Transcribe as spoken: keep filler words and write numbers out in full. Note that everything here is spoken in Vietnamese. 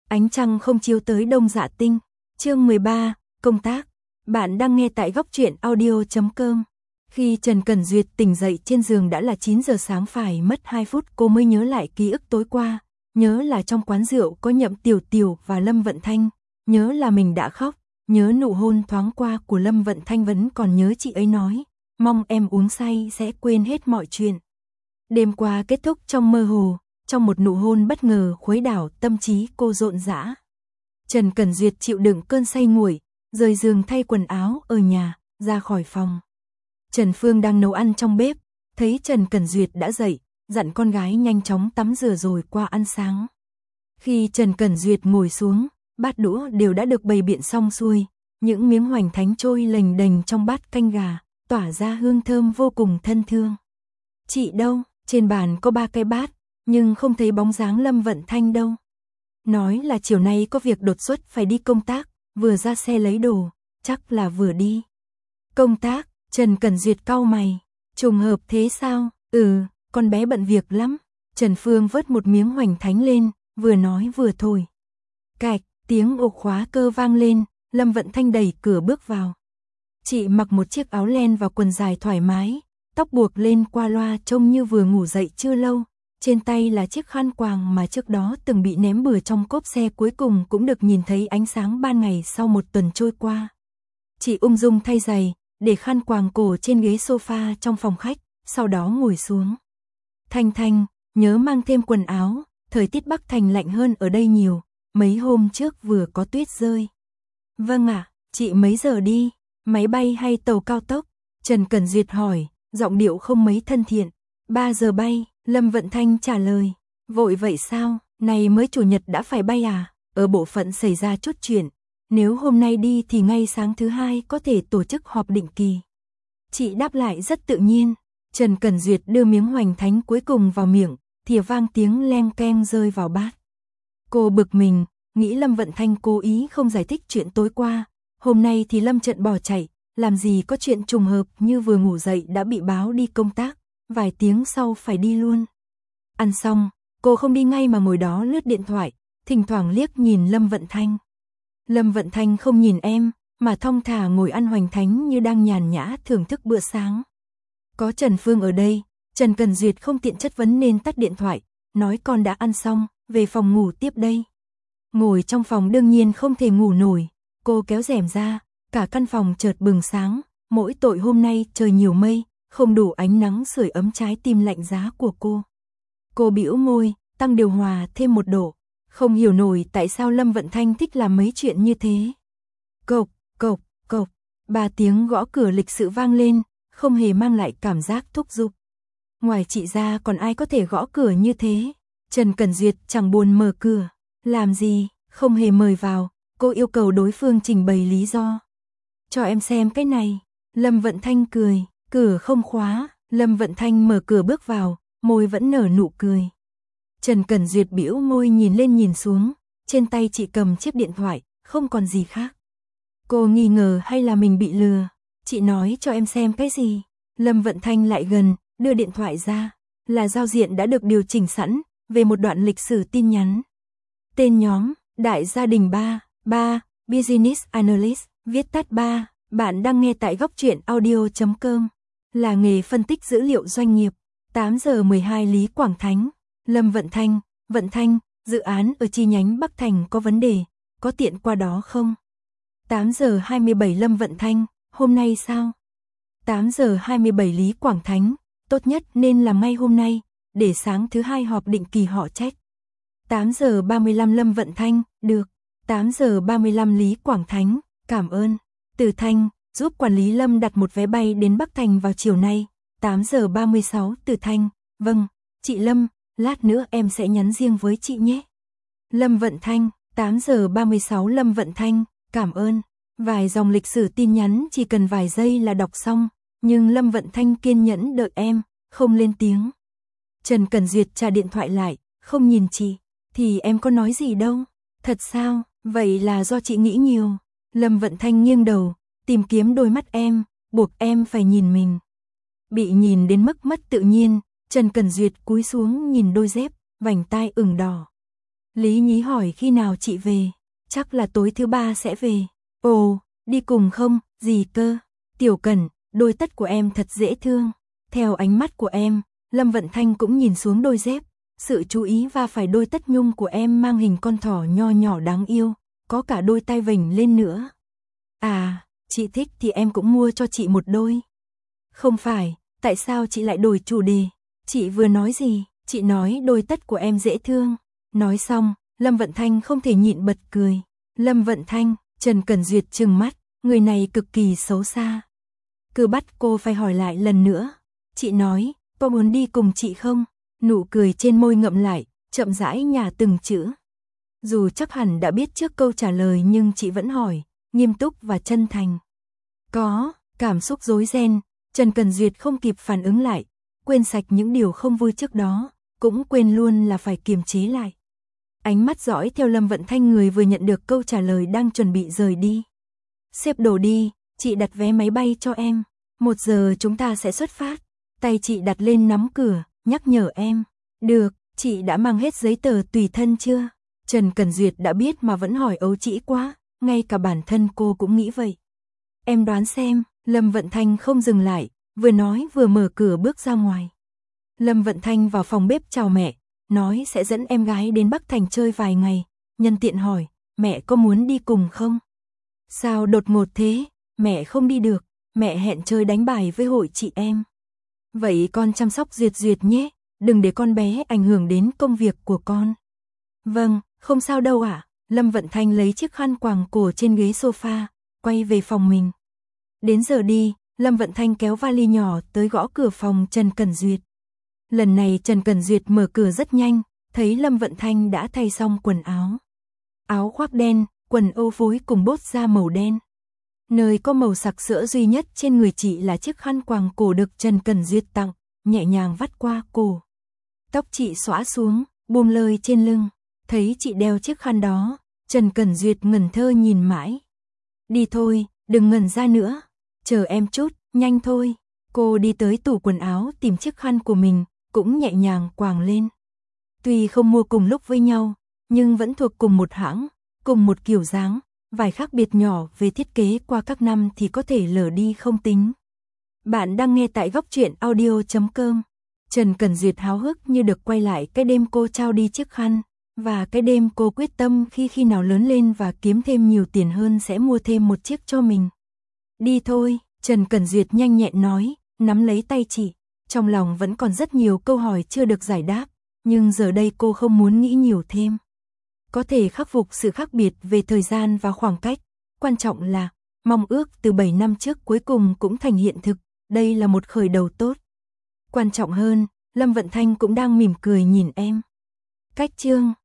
Ánh trăng không chiếu tới Đông Dạ Tinh. Chương mười ba, công tác. Bạn đang nghe tại góc truyện audio chấm com. Khi Trần Cẩn Duyệt tỉnh dậy trên giường đã là chín giờ sáng, phải mất hai phút cô mới nhớ lại ký ức tối qua, nhớ là trong quán rượu có Nhậm Tiểu Tiểu và Lâm Vận Thanh, nhớ là mình đã khóc, nhớ nụ hôn thoáng qua của Lâm Vận Thanh, vẫn còn nhớ chị ấy nói, mong em uống say sẽ quên hết mọi chuyện. Đêm qua kết thúc trong mơ hồ, trong một nụ hôn bất ngờ khuấy đảo tâm trí cô rộn rã. Trần Cẩn Duyệt chịu đựng cơn say nguội, rời giường thay quần áo ở nhà, ra khỏi phòng. Trần Phương đang nấu ăn trong bếp, thấy Trần Cẩn Duyệt đã dậy, dặn con gái nhanh chóng tắm rửa rồi qua ăn sáng. Khi Trần Cẩn Duyệt ngồi xuống, bát đũa đều đã được bày biện xong xuôi, những miếng hoành thánh trôi lềnh đềnh trong bát canh gà, tỏa ra hương thơm vô cùng thân thương. Chị đâu? Trên bàn có ba cái bát, nhưng không thấy bóng dáng Lâm Vận Thanh đâu. Nói là chiều nay có việc đột xuất phải đi công tác, vừa ra xe lấy đồ, chắc là vừa đi. Công tác? Trần Cẩn Duyệt cau mày. Trùng hợp thế sao? Ừ, con bé bận việc lắm. Trần Phương vớt một miếng hoành thánh lên, vừa nói vừa thổi. Cạch, tiếng ổ khóa cơ vang lên, Lâm Vận Thanh đẩy cửa bước vào. Chị mặc một chiếc áo len và quần dài thoải mái, tóc buộc lên qua loa trông như vừa ngủ dậy chưa lâu. Trên tay là chiếc khăn quàng mà trước đó từng bị ném bừa trong cốp xe, cuối cùng cũng được nhìn thấy ánh sáng ban ngày sau một tuần trôi qua. Chị ung dung thay giày, để khăn quàng cổ trên ghế sofa trong phòng khách, sau đó ngồi xuống. Thanh Thanh, nhớ mang thêm quần áo, thời tiết Bắc Thành lạnh hơn ở đây nhiều, mấy hôm trước vừa có tuyết rơi. Vâng ạ, chị mấy giờ đi, máy bay hay tàu cao tốc? Trần Cẩn Duyệt hỏi, giọng điệu không mấy thân thiện. Ba giờ bay, Lâm Vận Thanh trả lời. Vội vậy sao, này mới chủ nhật đã phải bay à? Ở bộ phận xảy ra chút chuyện, nếu hôm nay đi thì ngay sáng thứ hai có thể tổ chức họp định kỳ. Chị đáp lại rất tự nhiên. Trần Cẩn Duyệt đưa miếng hoành thánh cuối cùng vào miệng, thìa vang tiếng leng keng rơi vào bát. Cô bực mình, nghĩ Lâm Vận Thanh cố ý không giải thích chuyện tối qua. Hôm nay thì Lâm Trận bỏ chạy, làm gì có chuyện trùng hợp như vừa ngủ dậy đã bị báo đi công tác, vài tiếng sau phải đi luôn. Ăn xong, cô không đi ngay mà ngồi đó lướt điện thoại, thỉnh thoảng liếc nhìn Lâm Vận Thanh. Lâm Vận Thanh không nhìn em, mà thong thả ngồi ăn hoành thánh như đang nhàn nhã thưởng thức bữa sáng. Có Trần Phương ở đây, Trần Cẩn Duyệt không tiện chất vấn nên tắt điện thoại, nói con đã ăn xong, về phòng ngủ tiếp đây. Ngồi trong phòng đương nhiên không thể ngủ nổi, cô kéo rèm ra, cả căn phòng chợt bừng sáng, mỗi tội hôm nay trời nhiều mây, không đủ ánh nắng sưởi ấm trái tim lạnh giá của cô. Cô bĩu môi, tăng điều hòa thêm một độ, không hiểu nổi tại sao Lâm Vận Thanh thích làm mấy chuyện như thế. Cộc, cộc, cộc, ba tiếng gõ cửa lịch sự vang lên, không hề mang lại cảm giác thúc giục. Ngoài chị ra còn ai có thể gõ cửa như thế? Trần Cẩn Duyệt chẳng buồn mở cửa. Làm gì, không hề mời vào, cô yêu cầu đối phương trình bày lý do. Cho em xem cái này. Lâm Vận Thanh cười, cửa không khóa. Lâm Vận Thanh mở cửa bước vào, môi vẫn nở nụ cười. Trần Cẩn Duyệt bĩu môi nhìn lên nhìn xuống, trên tay chị cầm chiếc điện thoại, không còn gì khác. Cô nghi ngờ hay là mình bị lừa. Chị nói cho em xem cái gì? Lâm Vận Thanh lại gần, đưa điện thoại ra, là giao diện đã được điều chỉnh sẵn, về một đoạn lịch sử tin nhắn. Tên nhóm, Đại gia đình ba, ba, Business Analyst, viết tắt ba, bạn đang nghe tại góc truyện audio chấm com, là nghề phân tích dữ liệu doanh nghiệp. Tám giờ mười hai Lý Quảng Thánh, Lâm Vận Thanh, Vận Thanh, dự án ở chi nhánh Bắc Thành có vấn đề, có tiện qua đó không? Tám giờ hai mươi bảy Lâm Vận Thanh, hôm nay sao? Tám giờ hai mươi bảy Lý Quảng Thánh, tốt nhất nên làm ngay hôm nay, để sáng thứ hai họp định kỳ họ trách. Tám giờ ba mươi lăm Lâm Vận Thanh, được. Tám giờ ba mươi lăm Lý Quảng Thánh, cảm ơn. Từ Thanh, giúp quản lý Lâm đặt một vé bay đến Bắc Thành vào chiều nay. Tám giờ ba mươi sáu Từ Thanh, vâng, chị Lâm, lát nữa em sẽ nhắn riêng với chị nhé. Lâm Vận Thanh, tám giờ ba mươi sáu Lâm Vận Thanh, cảm ơn. Vài dòng lịch sử tin nhắn chỉ cần vài giây là đọc xong, nhưng Lâm Vận Thanh kiên nhẫn đợi em, không lên tiếng. Trần Cẩn Duyệt trả điện thoại lại, không nhìn chị, thì em có nói gì đâu. Thật sao, vậy là do chị nghĩ nhiều. Lâm Vận Thanh nghiêng đầu, tìm kiếm đôi mắt em, buộc em phải nhìn mình. Bị nhìn đến mức mất tự nhiên, Trần Cẩn Duyệt cúi xuống nhìn đôi dép, vành tai ửng đỏ. Lý Nhí hỏi khi nào chị về, chắc là tối thứ ba sẽ về. Ồ, đi cùng không, gì cơ? Tiểu Cẩn, đôi tất của em thật dễ thương. Theo ánh mắt của em, Lâm Vận Thanh cũng nhìn xuống đôi dép, sự chú ý va phải đôi tất nhung của em mang hình con thỏ nho nhỏ đáng yêu, có cả đôi tai vểnh lên nữa. À, chị thích thì em cũng mua cho chị một đôi. Không phải, tại sao chị lại đổi chủ đề? Chị vừa nói gì? Chị nói đôi tất của em dễ thương. Nói xong, Lâm Vận Thanh không thể nhịn bật cười. Lâm Vận Thanh, Trần Cẩn Duyệt trừng mắt, người này cực kỳ xấu xa. Cứ bắt cô phải hỏi lại lần nữa. Chị nói, có muốn đi cùng chị không? Nụ cười trên môi ngậm lại, chậm rãi nhả từng chữ. Dù chắc hẳn đã biết trước câu trả lời nhưng chị vẫn hỏi, nghiêm túc và chân thành. Có, cảm xúc rối ren, Trần Cẩn Duyệt không kịp phản ứng lại, quên sạch những điều không vui trước đó, cũng quên luôn là phải kiềm chế lại. Ánh mắt dõi theo Lâm Vận Thanh, người vừa nhận được câu trả lời đang chuẩn bị rời đi. Xếp đồ đi, chị đặt vé máy bay cho em. Một giờ chúng ta sẽ xuất phát. Tay chị đặt lên nắm cửa, nhắc nhở em. Được, chị đã mang hết giấy tờ tùy thân chưa? Trần Cẩn Duyệt đã biết mà vẫn hỏi ấu trĩ quá, ngay cả bản thân cô cũng nghĩ vậy. Em đoán xem, Lâm Vận Thanh không dừng lại, vừa nói vừa mở cửa bước ra ngoài. Lâm Vận Thanh vào phòng bếp chào mẹ, nói sẽ dẫn em gái đến Bắc Thành chơi vài ngày, nhân tiện hỏi, mẹ có muốn đi cùng không? Sao đột ngột thế, mẹ không đi được, mẹ hẹn chơi đánh bài với hội chị em. Vậy con chăm sóc Duyệt Duyệt nhé, đừng để con bé ảnh hưởng đến công việc của con. Vâng, không sao đâu ạ. Lâm Vận Thanh lấy chiếc khăn quàng cổ trên ghế sofa, quay về phòng mình. Đến giờ đi, Lâm Vận Thanh kéo vali nhỏ tới gõ cửa phòng Trần Cẩn Duyệt. Lần này Trần Cẩn Duyệt mở cửa rất nhanh, thấy Lâm Vận Thanh đã thay xong quần áo. Áo khoác đen, quần âu phối cùng bốt da màu đen. Nơi có màu sặc sỡ duy nhất trên người chị là chiếc khăn quàng cổ được Trần Cẩn Duyệt tặng, nhẹ nhàng vắt qua cổ. Tóc chị xõa xuống, buông lơi trên lưng. Thấy chị đeo chiếc khăn đó, Trần Cẩn Duyệt ngẩn thơ nhìn mãi. Đi thôi, đừng ngẩn ra nữa. Chờ em chút, nhanh thôi. Cô đi tới tủ quần áo tìm chiếc khăn của mình, cũng nhẹ nhàng quàng lên. Tuy không mua cùng lúc với nhau, nhưng vẫn thuộc cùng một hãng, cùng một kiểu dáng, vài khác biệt nhỏ về thiết kế qua các năm thì có thể lờ đi không tính. Bạn đang nghe tại góc truyện audio chấm com. Trần Cẩn Duyệt háo hức như được quay lại cái đêm cô trao đi chiếc khăn, và cái đêm cô quyết tâm khi khi nào lớn lên và kiếm thêm nhiều tiền hơn sẽ mua thêm một chiếc cho mình. Đi thôi, Trần Cẩn Duyệt nhanh nhẹn nói, nắm lấy tay chị. Trong lòng vẫn còn rất nhiều câu hỏi chưa được giải đáp, nhưng giờ đây cô không muốn nghĩ nhiều thêm. Có thể khắc phục sự khác biệt về thời gian và khoảng cách, quan trọng là mong ước từ bảy năm trước cuối cùng cũng thành hiện thực, đây là một khởi đầu tốt. Quan trọng hơn, Lâm Vận Thanh cũng đang mỉm cười nhìn em. Cách chương